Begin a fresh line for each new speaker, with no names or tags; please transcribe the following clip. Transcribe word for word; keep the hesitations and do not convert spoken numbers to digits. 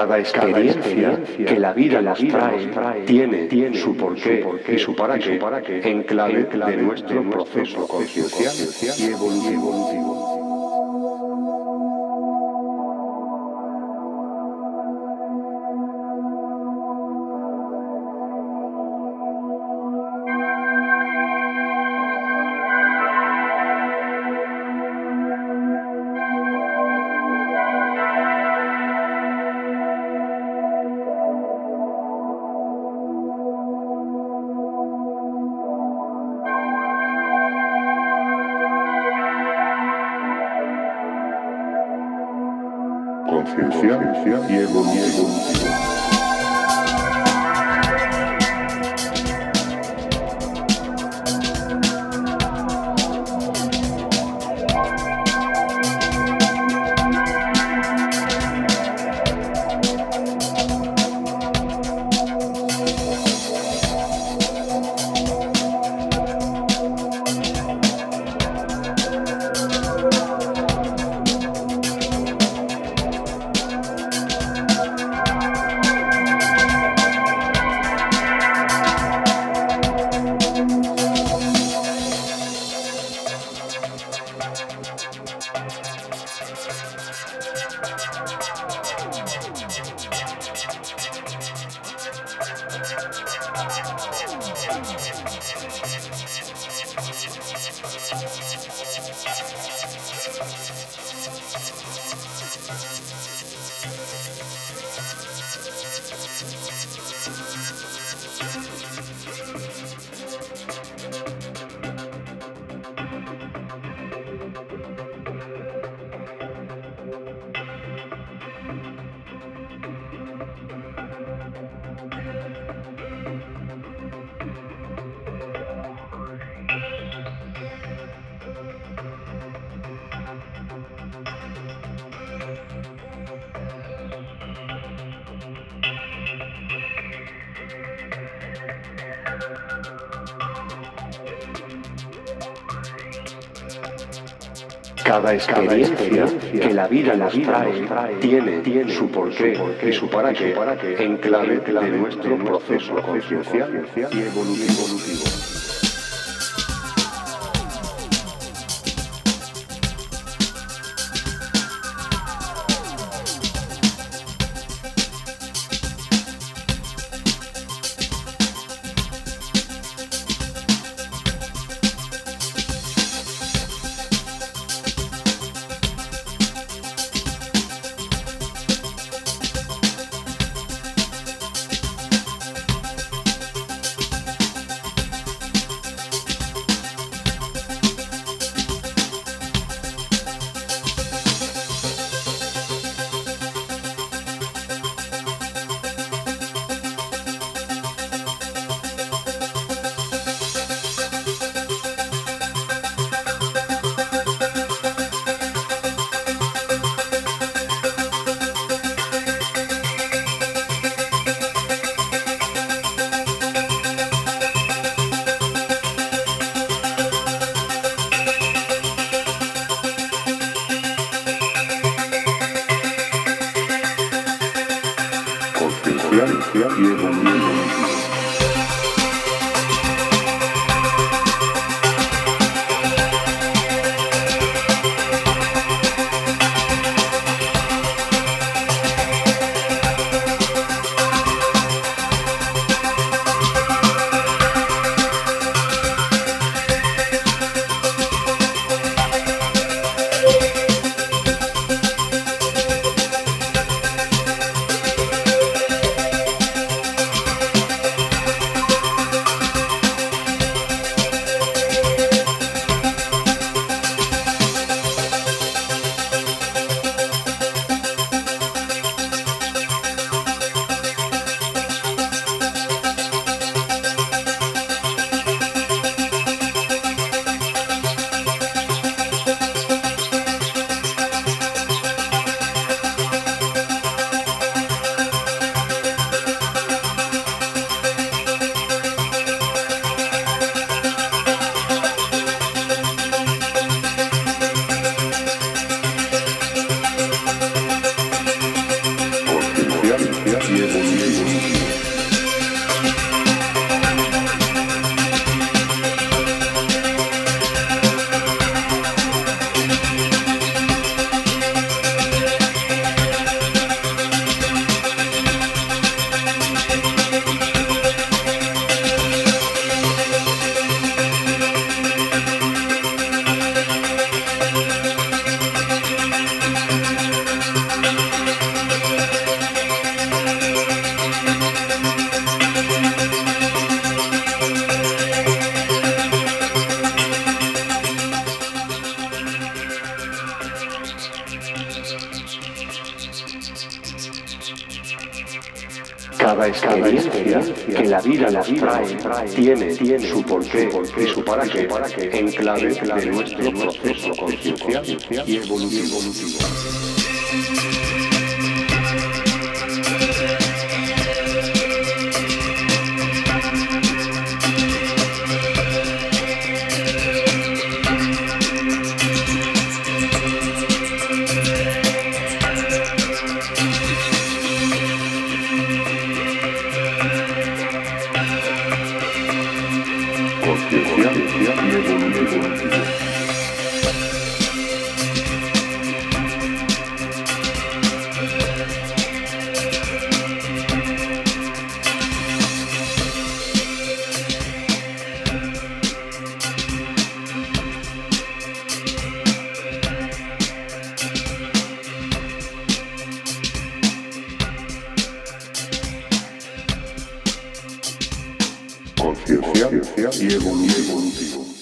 Cada experiencia que la vida nos trae tiene su porqué y su para qué en clave de nuestro proceso conciencial y evolutivo. Conciencia y evolutivo. Cada experiencia que la vida nos trae tiene su porqué y su para qué en clave de nuestro proceso conciencial y evolutivo. Y evolutivo. Cada experiencia que la vida nos trae tiene su porqué y su para qué en clave de nuestro proceso conciencial y evolutivo. Conciencial y evolutivo.